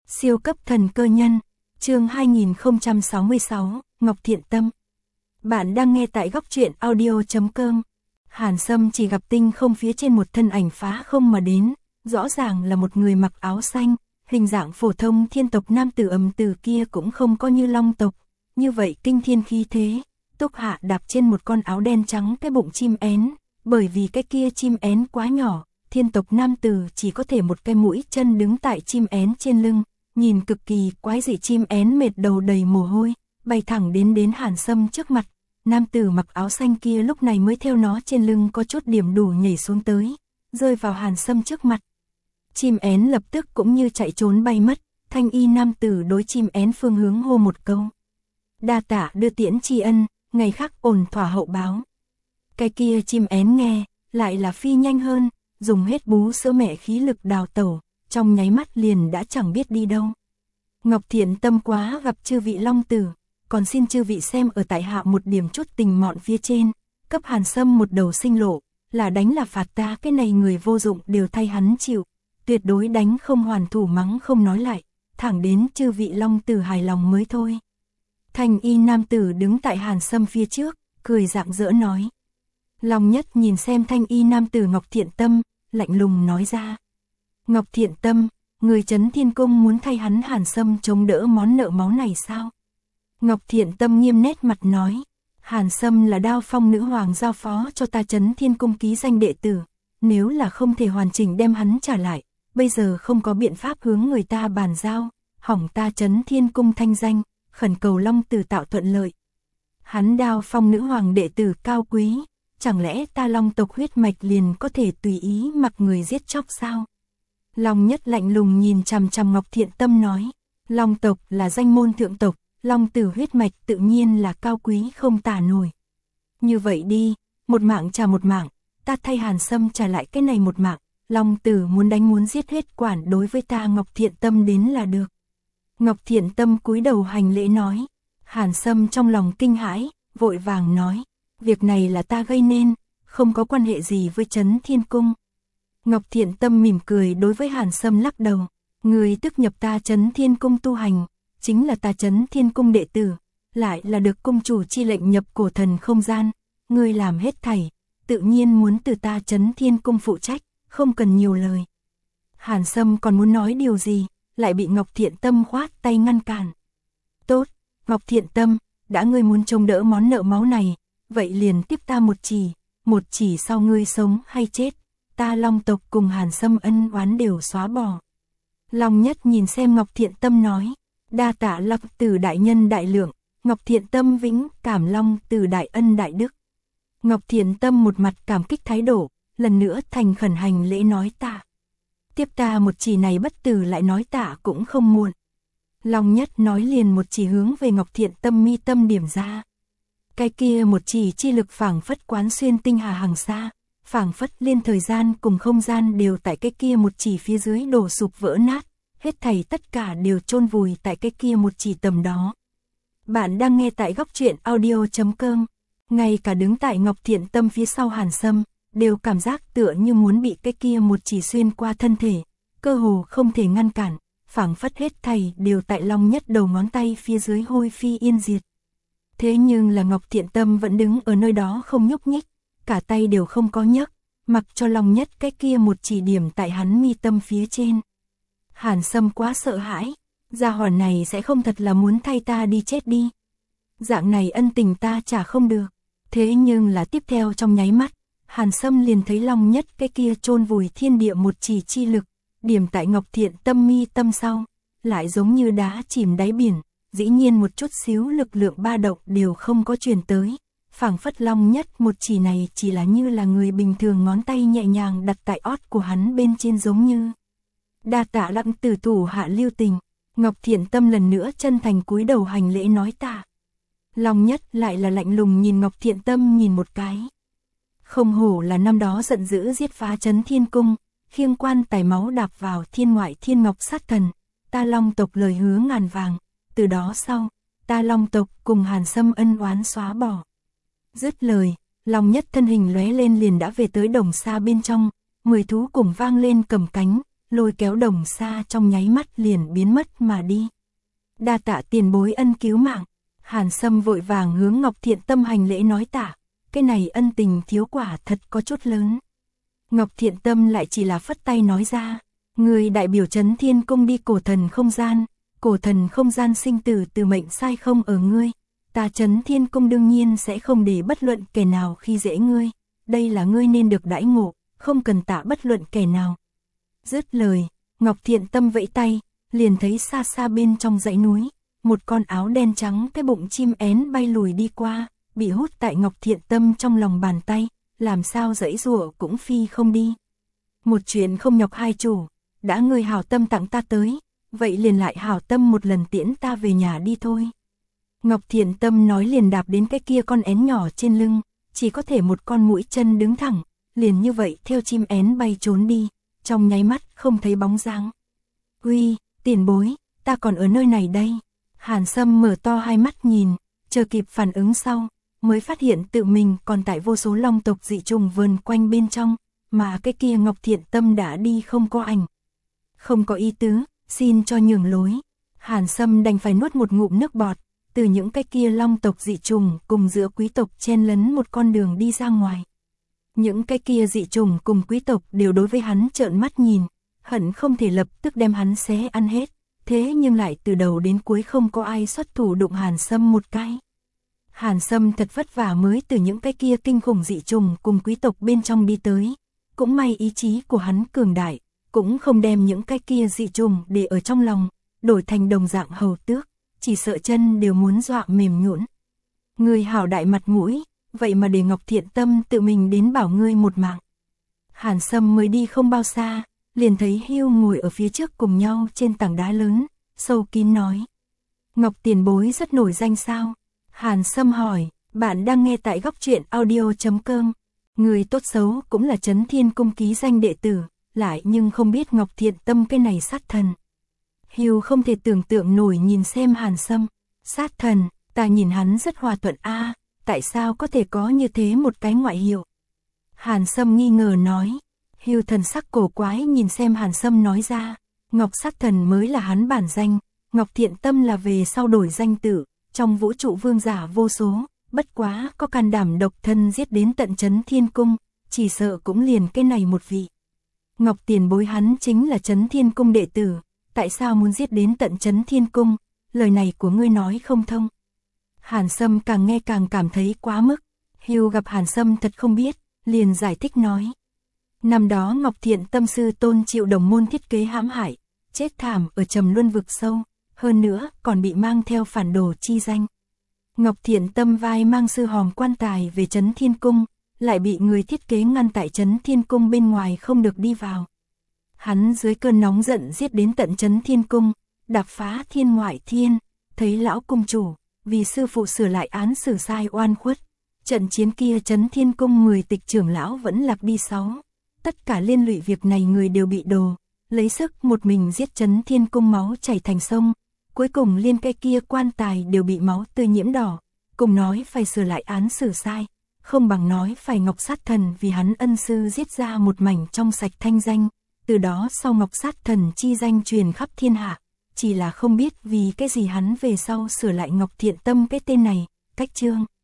Siêu cấp thần cơ nhân, chương 2066, Ngọc Thiện Tâm. Bạn đang nghe tại góc truyện audio.com. Hàn Sâm chỉ gặp tinh không phía trên một thân ảnh phá không mà đến, rõ ràng là một người mặc áo xanh, hình dạng phổ thông thiên tộc nam tử ầm tử kia cũng không có như long tộc, như vậy kinh thiên khí thế. Túc Hạ đạp trên một con áo đen trắng cái bụng chim én, bởi vì cái kia chim én quá nhỏ, thiên tộc nam tử chỉ có thể một cái mũi chân đứng tại chim én trên lưng, nhìn cực kỳ quái dị. Chim én mệt đầu đầy mồ hôi, bay thẳng đến Hàn Sâm trước mặt. Nam tử mặc áo xanh kia lúc này mới theo nó trên lưng có chút điểm đủ nhảy xuống tới, rơi vào Hàn Sâm trước mặt. Chim én lập tức cũng như chạy trốn bay mất, thanh y nam tử đối chim én phương hướng hô một câu. Đa tạ đưa tiễn tri ân, ngày khác ổn thỏa hậu báo. Cái kia chim én nghe, lại là phi nhanh hơn, dùng hết bú sữa mẹ khí lực đào tẩu, trong nháy mắt liền đã chẳng biết đi đâu. Ngọc Thiện Tâm quá gặp chư vị long tử, còn xin chư vị xem ở tại hạ một điểm chút tình mọn phía trên, cấp Hàn Sâm một đầu sinh lộ, là đánh là phạt ta cái này người vô dụng đều thay hắn chịu, tuyệt đối đánh không hoàn thủ mắng không nói lại, thẳng đến chư vị long tử hài lòng mới thôi. Thanh y nam tử đứng tại Hàn Sâm phía trước, cười rạng rỡ nói. Long Nhất nhìn xem thanh y nam tử Ngọc Thiện Tâm, lạnh lùng nói ra. Ngọc Thiện Tâm, người Trấn Thiên Cung muốn thay hắn Hàn Sâm chống đỡ món nợ máu này sao? Ngọc Thiện Tâm nghiêm nét mặt nói. Hàn Sâm là Đao Phong nữ hoàng giao phó cho ta Trấn Thiên Cung ký danh đệ tử, nếu là không thể hoàn chỉnh đem hắn trả lại, bây giờ không có biện pháp hướng người ta bàn giao, hỏng ta Trấn Thiên Cung thanh danh, khẩn cầu long tử tạo thuận lợi. Hắn Đao Phong nữ hoàng đệ tử cao quý, chẳng lẽ ta long tộc huyết mạch liền có thể tùy ý mặc người giết chóc sao? Long Nhất lạnh lùng nhìn chằm chằm Ngọc Thiện Tâm nói, long tộc là danh môn thượng tộc, long tử huyết mạch tự nhiên là cao quý không tả nổi. Như vậy đi, một mạng trả một mạng, ta thay Hàn Sâm trả lại cái này một mạng, long tử muốn đánh muốn giết hết quản đối với ta Ngọc Thiện Tâm đến là được. Ngọc Thiện Tâm cúi đầu hành lễ nói. Hàn Sâm trong lòng kinh hãi, vội vàng nói, việc này là ta gây nên, không có quan hệ gì với Trấn Thiên Cung. Ngọc Thiện Tâm mỉm cười đối với Hàn Sâm lắc đầu, người tức nhập ta Trấn Thiên Cung tu hành, chính là ta Trấn Thiên Cung đệ tử, lại là được cung chủ chi lệnh nhập cổ thần không gian, người làm hết thảy, tự nhiên muốn từ ta Trấn Thiên Cung phụ trách, không cần nhiều lời. Hàn Sâm còn muốn nói điều gì, lại bị Ngọc Thiện Tâm khoát tay ngăn cản. Tốt, Ngọc Thiện Tâm, đã ngươi muốn chống đỡ món nợ máu này, vậy liền tiếp ta một chỉ sau ngươi sống hay chết, ta long tộc cùng Hàn Sâm ân oán đều xóa bỏ. Long Nhất nhìn xem Ngọc Thiện Tâm nói, đa tạ long tử đại nhân đại lượng, Ngọc Thiện Tâm vĩnh cảm long tử đại ân đại đức. Ngọc Thiện Tâm một mặt cảm kích thái độ, lần nữa thành khẩn hành lễ nói tạ. Tiếp ta một chỉ này bất tử lại nói tạ cũng không muộn. Long Nhất nói liền một chỉ hướng về Ngọc Thiện Tâm mi tâm điểm ra. Cái kia một chỉ chi lực phảng phất quán xuyên tinh hà hàng xa, phảng phất liên thời gian cùng không gian đều tại cái kia một chỉ phía dưới đổ sụp vỡ nát, hết thảy tất cả đều chôn vùi tại cái kia một chỉ tầm đó. Bạn đang nghe tại góc truyện audio.com, ngay cả đứng tại Ngọc Thiện Tâm phía sau Hàn Sâm, đều cảm giác tựa như muốn bị cái kia một chỉ xuyên qua thân thể, cơ hồ không thể ngăn cản, phảng phất hết thảy đều tại Long Nhất đầu ngón tay phía dưới hôi phi yên diệt. Thế nhưng là Ngọc Thiện Tâm vẫn đứng ở nơi đó không nhúc nhích, cả tay đều không có nhấc, mặc cho Long Nhất cái kia một chỉ điểm tại hắn mi tâm phía trên. Hàn Sâm quá sợ hãi, gia hỏa này sẽ không thật là muốn thay ta đi chết đi. Dạng này ân tình ta trả không được. Thế nhưng là tiếp theo trong nháy mắt, Hàn Sâm liền thấy Long Nhất cái kia chôn vùi thiên địa một chỉ chi lực, điểm tại Ngọc Thiện Tâm mi tâm sau, lại giống như đá chìm đáy biển, dĩ nhiên một chút xíu lực lượng ba động đều không có truyền tới, phảng phất Long Nhất một chỉ này chỉ là như là người bình thường ngón tay nhẹ nhàng đặt tại ót của hắn bên trên giống như. Đa tạ lặng tử thủ hạ lưu tình, Ngọc Thiện Tâm lần nữa chân thành cúi đầu hành lễ nói tạ. Long Nhất lại là lạnh lùng nhìn Ngọc Thiện Tâm nhìn một cái. Không hổ là năm đó giận dữ giết phá Trấn Thiên Cung, khiêng quan tài máu đạp vào thiên ngoại thiên ngọc sát thần, ta long tộc lời hứa ngàn vàng, từ đó sau, ta long tộc cùng Hàn Sâm ân oán xóa bỏ. Dứt lời, Long Nhất thân hình lóe lên liền đã về tới đồng xa bên trong, 10 thú cùng vang lên cầm cánh, lôi kéo Đồng Sa trong nháy mắt liền biến mất mà đi. Đa tạ tiền bối ân cứu mạng. Hàn Sâm vội vàng hướng Ngọc Thiện Tâm hành lễ nói tạ, cái này ân tình thiếu quả thật có chút lớn. Ngọc Thiện Tâm lại chỉ là phất tay nói ra, người đại biểu Chấn Thiên Cung đi cổ thần không gian sinh tử từ mệnh sai không ở ngươi, ta Chấn Thiên Cung đương nhiên sẽ không để bất luận kẻ nào khi dễ ngươi, đây là ngươi nên được đãi ngộ, không cần tạ bất luận kẻ nào. Dứt lời, Ngọc Thiện Tâm vẫy tay, liền thấy xa xa bên trong dãy núi, một con áo đen trắng cái bụng chim én bay lùi đi qua, bị hút tại Ngọc Thiện Tâm trong lòng bàn tay, làm sao giãy giụa cũng phi không đi. Một chuyện không nhọc hai chủ, đã ngươi hảo tâm tặng ta tới, vậy liền lại hảo tâm một lần tiễn ta về nhà đi thôi. Ngọc Thiện Tâm nói liền đạp đến cái kia con én nhỏ trên lưng, chỉ có thể một con mũi chân đứng thẳng, liền như vậy theo chim én bay trốn đi, trong nháy mắt không thấy bóng dáng. Uy, tiền bối, ta còn ở nơi này đây. Hàn Sâm mở to hai mắt nhìn, chờ kịp phản ứng sau, mới phát hiện tự mình còn tại vô số long tộc dị trùng vờn quanh bên trong, mà cái kia Ngọc Thiện Tâm đã đi không có ảnh. Không có ý tứ, xin cho nhường lối. Hàn Sâm đành phải nuốt một ngụm nước bọt, từ những cái kia long tộc dị trùng cùng giữa quý tộc chen lấn một con đường đi ra ngoài. Những cái kia dị trùng cùng quý tộc đều đối với hắn trợn mắt nhìn, hận không thể lập tức đem hắn xé ăn hết, thế nhưng lại từ đầu đến cuối không có ai xuất thủ đụng Hàn Sâm một cái. Hàn Sâm thật vất vả mới từ những cái kia kinh khủng dị trùng cùng quý tộc bên trong đi tới, cũng may ý chí của hắn cường đại, cũng không đem những cái kia dị trùng để ở trong lòng, đổi thành đồng dạng hầu tước, chỉ sợ chân đều muốn dọa mềm nhũn. Người hảo đại mặt mũi, vậy mà để Ngọc Thiện Tâm tự mình đến bảo ngươi một mạng. Hàn Sâm mới đi không bao xa, liền thấy Hưu ngồi ở phía trước cùng nhau trên tảng đá lớn, sâu kín nói. Ngọc tiền bối rất nổi danh sao? Hàn Sâm hỏi, bạn đang nghe tại góc truyện audio.com. Người tốt xấu cũng là Chấn Thiên Cung ký danh đệ tử, lại nhưng không biết Ngọc Thiện Tâm cái này sát thần. Hưu không thể tưởng tượng nổi nhìn xem Hàn Sâm, sát thần, ta nhìn hắn rất hòa thuận a, tại sao có thể có như thế một cái ngoại hiệu? Hàn Sâm nghi ngờ nói. Hưu thần sắc cổ quái nhìn xem Hàn Sâm nói ra, Ngọc sát thần mới là hắn bản danh, Ngọc Thiện Tâm là về sau đổi danh tự, trong vũ trụ vương giả vô số, bất quá có can đảm độc thân giết đến tận Chấn Thiên Cung, chỉ sợ cũng liền cái này một vị. Ngọc tiền bối hắn chính là Chấn Thiên Cung đệ tử, tại sao muốn giết đến tận Chấn Thiên Cung, lời này của ngươi nói không thông. Hàn Sâm càng nghe càng cảm thấy quá mức, Hưu gặp Hàn Sâm thật không biết, liền giải thích nói. Năm đó Ngọc Thiện Tâm sư tôn chịu đồng môn thiết kế hãm hại, chết thảm ở Trầm Luân vực sâu, hơn nữa còn bị mang theo phản đồ chi danh. Ngọc Thiện Tâm vai mang sư hòm quan tài về Chấn Thiên Cung, lại bị người thiết kế ngăn tại Chấn Thiên Cung bên ngoài không được đi vào. Hắn dưới cơn nóng giận giết đến tận Chấn Thiên Cung, đạp phá thiên ngoại thiên, thấy lão cung chủ, vì sư phụ sửa lại án xử sai oan khuất. Trận chiến kia Chấn Thiên Cung 10 tịch trưởng lão vẫn lạc đi 6. Tất cả liên lụy việc này người đều bị đồ, lấy sức một mình giết Chấn Thiên Cung máu chảy thành sông, cuối cùng liên cái kia quan tài đều bị máu tươi nhiễm đỏ, cùng nói phải sửa lại án xử sai, không bằng nói phải Ngọc sát thần vì hắn ân sư giết ra một mảnh trong sạch thanh danh, từ đó sau Ngọc sát thần chi danh truyền khắp thiên hạ, chỉ là không biết vì cái gì hắn về sau sửa lại Ngọc Thiện Tâm cái tên này, cách chương.